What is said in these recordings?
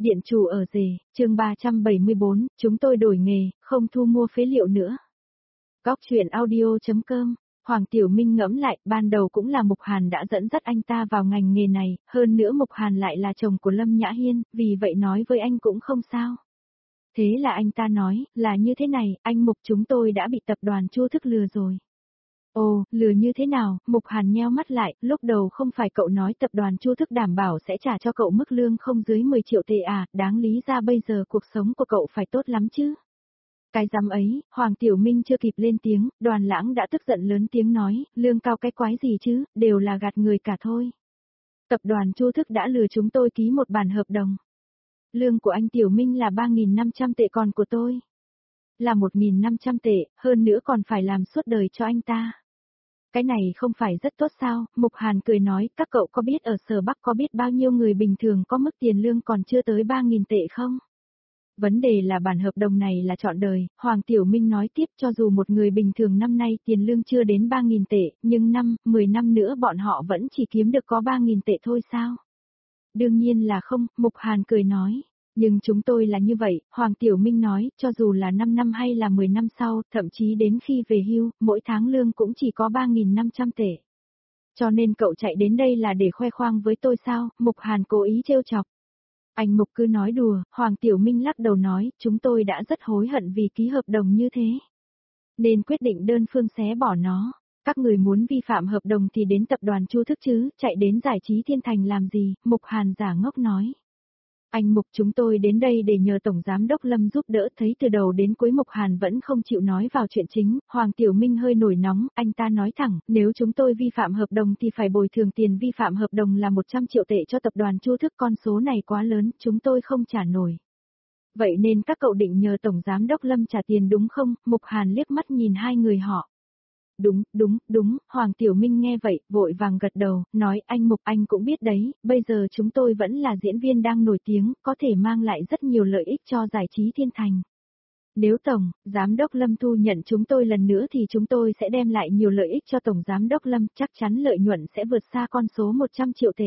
Điện chủ ở rể, chương 374, chúng tôi đổi nghề, không thu mua phế liệu nữa. Góc chuyện audio.com. Hoàng Tiểu Minh ngẫm lại, ban đầu cũng là Mục Hàn đã dẫn dắt anh ta vào ngành nghề này, hơn nữa Mục Hàn lại là chồng của Lâm Nhã Hiên, vì vậy nói với anh cũng không sao. Thế là anh ta nói, là như thế này, anh Mục chúng tôi đã bị tập đoàn Chu Thức lừa rồi. Ồ, lừa như thế nào? Mục Hàn nheo mắt lại, lúc đầu không phải cậu nói tập đoàn Chu Thức đảm bảo sẽ trả cho cậu mức lương không dưới 10 triệu tệ à, đáng lý ra bây giờ cuộc sống của cậu phải tốt lắm chứ. Cái dám ấy, Hoàng Tiểu Minh chưa kịp lên tiếng, Đoàn Lãng đã tức giận lớn tiếng nói, lương cao cái quái gì chứ, đều là gạt người cả thôi. Tập đoàn Chu Thức đã lừa chúng tôi ký một bản hợp đồng. Lương của anh Tiểu Minh là 3.500 tệ, còn của tôi là 1.500 tệ, hơn nữa còn phải làm suốt đời cho anh ta. Cái này không phải rất tốt sao? Mục Hàn cười nói, các cậu có biết ở Sở Bắc có biết bao nhiêu người bình thường có mức tiền lương còn chưa tới 3.000 tệ không? Vấn đề là bản hợp đồng này là trọn đời, Hoàng Tiểu Minh nói tiếp, cho dù một người bình thường năm nay tiền lương chưa đến 3.000 tệ, nhưng 10 năm nữa bọn họ vẫn chỉ kiếm được có 3.000 tệ thôi sao? Đương nhiên là không, Mục Hàn cười nói. Nhưng chúng tôi là như vậy, Hoàng Tiểu Minh nói, cho dù là 5 năm hay là 10 năm sau, thậm chí đến khi về hưu, mỗi tháng lương cũng chỉ có 3.500 tệ. Cho nên cậu chạy đến đây là để khoe khoang với tôi sao? Mục Hàn cố ý trêu chọc. Anh Mục cứ nói đùa, Hoàng Tiểu Minh lắc đầu nói, chúng tôi đã rất hối hận vì ký hợp đồng như thế. Nên quyết định đơn phương xé bỏ nó. Các người muốn vi phạm hợp đồng thì đến tập đoàn Chu Thức chứ, chạy đến Giải trí Thiên Thành làm gì? Mục Hàn giả ngốc nói. Anh Mục chúng tôi đến đây để nhờ Tổng Giám đốc Lâm giúp đỡ, thấy từ đầu đến cuối Mục Hàn vẫn không chịu nói vào chuyện chính, Hoàng Tiểu Minh hơi nổi nóng, anh ta nói thẳng, nếu chúng tôi vi phạm hợp đồng thì phải bồi thường tiền vi phạm hợp đồng là 100 triệu tệ cho tập đoàn Chu Thức, con số này quá lớn, chúng tôi không trả nổi. Vậy nên các cậu định nhờ Tổng Giám đốc Lâm trả tiền đúng không? Mục Hàn liếc mắt nhìn hai người họ. Đúng, Hoàng Tiểu Minh nghe vậy, vội vàng gật đầu, nói anh Mục anh cũng biết đấy, bây giờ chúng tôi vẫn là diễn viên đang nổi tiếng, có thể mang lại rất nhiều lợi ích cho Giải trí Thiên Thành. Nếu Tổng Giám đốc Lâm thu nhận chúng tôi lần nữa thì chúng tôi sẽ đem lại nhiều lợi ích cho Tổng Giám đốc Lâm, chắc chắn lợi nhuận sẽ vượt xa con số 100 triệu tệ.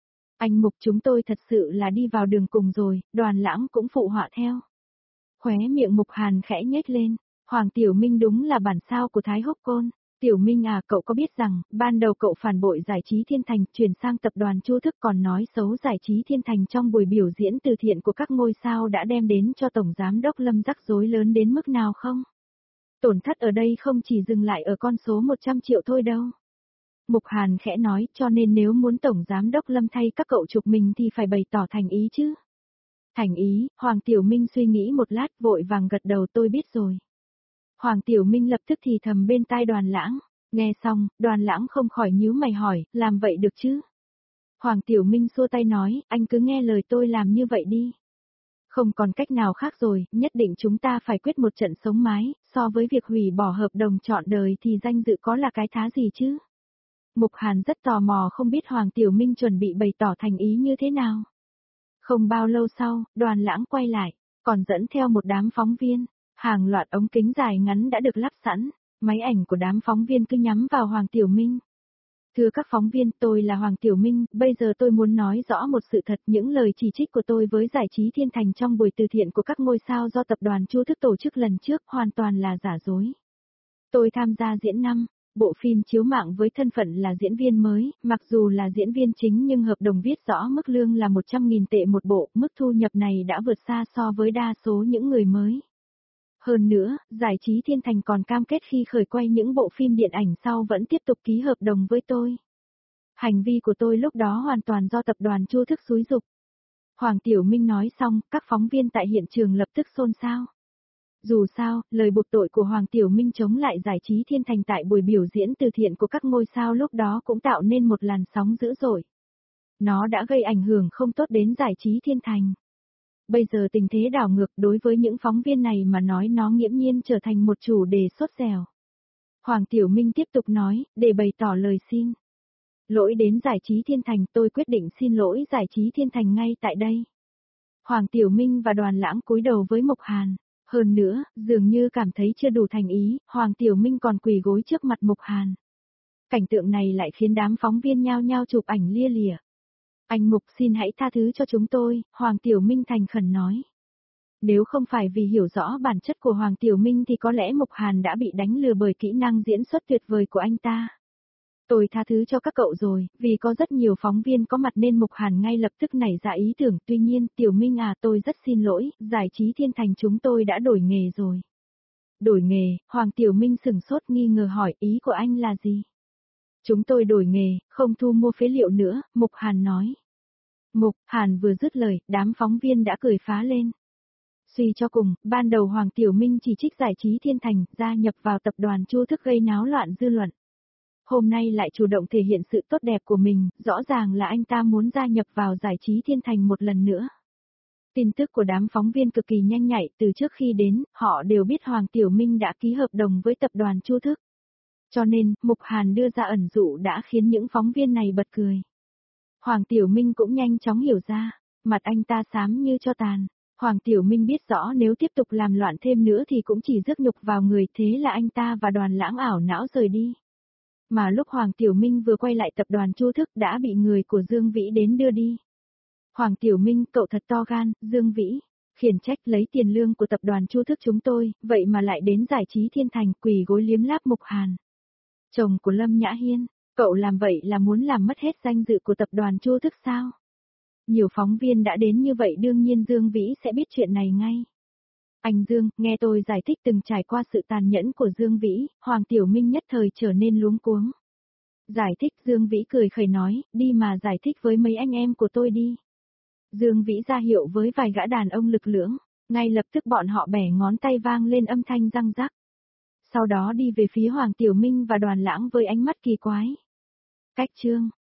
Anh Mục chúng tôi thật sự là đi vào đường cùng rồi, Đoàn Lãng cũng phụ họa theo. Khóe miệng Mục Hàn khẽ nhếch lên, Hoàng Tiểu Minh đúng là bản sao của Thái Hốc Côn. Tiểu Minh à, cậu có biết rằng, ban đầu cậu phản bội Giải trí Thiên Thành, chuyển sang tập đoàn Chu Thức, còn nói xấu Giải trí Thiên Thành trong buổi biểu diễn từ thiện của các ngôi sao đã đem đến cho Tổng Giám đốc Lâm rắc rối lớn đến mức nào không? Tổn thất ở đây không chỉ dừng lại ở con số 100 triệu thôi đâu. Mục Hàn khẽ nói, cho nên nếu muốn Tổng Giám đốc Lâm thay các cậu chụp mình thì phải bày tỏ thành ý chứ. Thành ý, Hoàng Tiểu Minh suy nghĩ một lát, vội vàng gật đầu, tôi biết rồi. Hoàng Tiểu Minh lập tức thì thầm bên tai Đoàn Lãng, nghe xong, Đoàn Lãng không khỏi nhíu mày hỏi, làm vậy được chứ? Hoàng Tiểu Minh xua tay nói, anh cứ nghe lời tôi làm như vậy đi. Không còn cách nào khác rồi, nhất định chúng ta phải quyết một trận sống mái, so với việc hủy bỏ hợp đồng trọn đời thì danh dự có là cái thá gì chứ? Mục Hàn rất tò mò không biết Hoàng Tiểu Minh chuẩn bị bày tỏ thành ý như thế nào. Không bao lâu sau, Đoàn Lãng quay lại, còn dẫn theo một đám phóng viên. Hàng loạt ống kính dài ngắn đã được lắp sẵn, máy ảnh của đám phóng viên cứ nhắm vào Hoàng Tiểu Minh. Thưa các phóng viên, tôi là Hoàng Tiểu Minh, bây giờ tôi muốn nói rõ một sự thật, những lời chỉ trích của tôi với Giải trí Thiên Thành trong buổi từ thiện của các ngôi sao do tập đoàn Chu Thức tổ chức lần trước hoàn toàn là giả dối. Tôi tham gia diễn bộ phim chiếu mạng với thân phận là diễn viên mới, mặc dù là diễn viên chính nhưng hợp đồng viết rõ mức lương là 100.000 tệ một bộ, mức thu nhập này đã vượt xa so với đa số những người mới. Hơn nữa, Giải trí Thiên Thành còn cam kết khi khởi quay những bộ phim điện ảnh sau vẫn tiếp tục ký hợp đồng với tôi. Hành vi của tôi lúc đó hoàn toàn do tập đoàn Chu Thức xúi giục. Hoàng Tiểu Minh nói xong, các phóng viên tại hiện trường lập tức xôn xao. Dù sao, lời buộc tội của Hoàng Tiểu Minh chống lại Giải trí Thiên Thành tại buổi biểu diễn từ thiện của các ngôi sao lúc đó cũng tạo nên một làn sóng dữ dội. Nó đã gây ảnh hưởng không tốt đến Giải trí Thiên Thành. Bây giờ tình thế đảo ngược, đối với những phóng viên này mà nói nó nghiễm nhiên trở thành một chủ đề sốt dẻo. Hoàng Tiểu Minh tiếp tục nói, để bày tỏ lời xin lỗi đến Giải trí Thiên Thành, tôi quyết định xin lỗi Giải trí Thiên Thành ngay tại đây. Hoàng Tiểu Minh và Đoàn Lãng cúi đầu với Mục Hàn. Hơn nữa, dường như cảm thấy chưa đủ thành ý, Hoàng Tiểu Minh còn quỳ gối trước mặt Mục Hàn. Cảnh tượng này lại khiến đám phóng viên nhao nhao chụp ảnh lia lịa. Anh Mục xin hãy tha thứ cho chúng tôi, Hoàng Tiểu Minh thành khẩn nói. Nếu không phải vì hiểu rõ bản chất của Hoàng Tiểu Minh thì có lẽ Mục Hàn đã bị đánh lừa bởi kỹ năng diễn xuất tuyệt vời của anh ta. Tôi tha thứ cho các cậu rồi, vì có rất nhiều phóng viên có mặt nên Mục Hàn ngay lập tức nảy ra ý tưởng, tuy nhiên, Tiểu Minh à, tôi rất xin lỗi, giải trí Thiên Thành chúng tôi đã đổi nghề rồi. Đổi nghề, Hoàng Tiểu Minh sửng sốt nghi ngờ hỏi ý của anh là gì? Chúng tôi đổi nghề, không thu mua phế liệu nữa, Mục Hàn nói. Mục Hàn vừa dứt lời, đám phóng viên đã cười phá lên. Suy cho cùng, ban đầu Hoàng Tiểu Minh chỉ trích giải trí Thiên Thành, gia nhập vào tập đoàn Chu Thức gây náo loạn dư luận. Hôm nay lại chủ động thể hiện sự tốt đẹp của mình, rõ ràng là anh ta muốn gia nhập vào giải trí Thiên Thành một lần nữa. Tin tức của đám phóng viên cực kỳ nhanh nhạy, từ trước khi đến, họ đều biết Hoàng Tiểu Minh đã ký hợp đồng với tập đoàn Chu Thức. Cho nên, Mục Hàn đưa ra ẩn dụ đã khiến những phóng viên này bật cười. Hoàng Tiểu Minh cũng nhanh chóng hiểu ra, mặt anh ta xám như tro tàn. Hoàng Tiểu Minh biết rõ nếu tiếp tục làm loạn thêm nữa thì cũng chỉ rước nhục vào người, thế là anh ta và Đoàn Lãng ảo não rời đi. Mà lúc Hoàng Tiểu Minh vừa quay lại tập đoàn Chu Thức đã bị người của Dương Vĩ đến đưa đi. Hoàng Tiểu Minh, cậu thật to gan, Dương Vĩ. Khiển trách lấy tiền lương của tập đoàn Chu Thức chúng tôi, vậy mà lại đến giải trí Thiên Thành quỳ gối liếm láp Mục Hàn. Chồng của Lâm Nhã Hiên, cậu làm vậy là muốn làm mất hết danh dự của tập đoàn Chu Thức sao? Nhiều phóng viên đã đến như vậy đương nhiên Dương Vĩ sẽ biết chuyện này ngay. Anh Dương, nghe tôi giải thích từng trải qua sự tàn nhẫn của Dương Vĩ, Hoàng Tiểu Minh nhất thời trở nên luống cuống. Giải thích Dương Vĩ cười khẩy nói, đi mà giải thích với mấy anh em của tôi đi. Dương Vĩ ra hiệu với vài gã đàn ông lực lưỡng, ngay lập tức bọn họ bẻ ngón tay vang lên âm thanh răng rắc. Sau đó đi về phía Hoàng Tiểu Minh và Đoàn Lãng với ánh mắt kỳ quái. Cách chương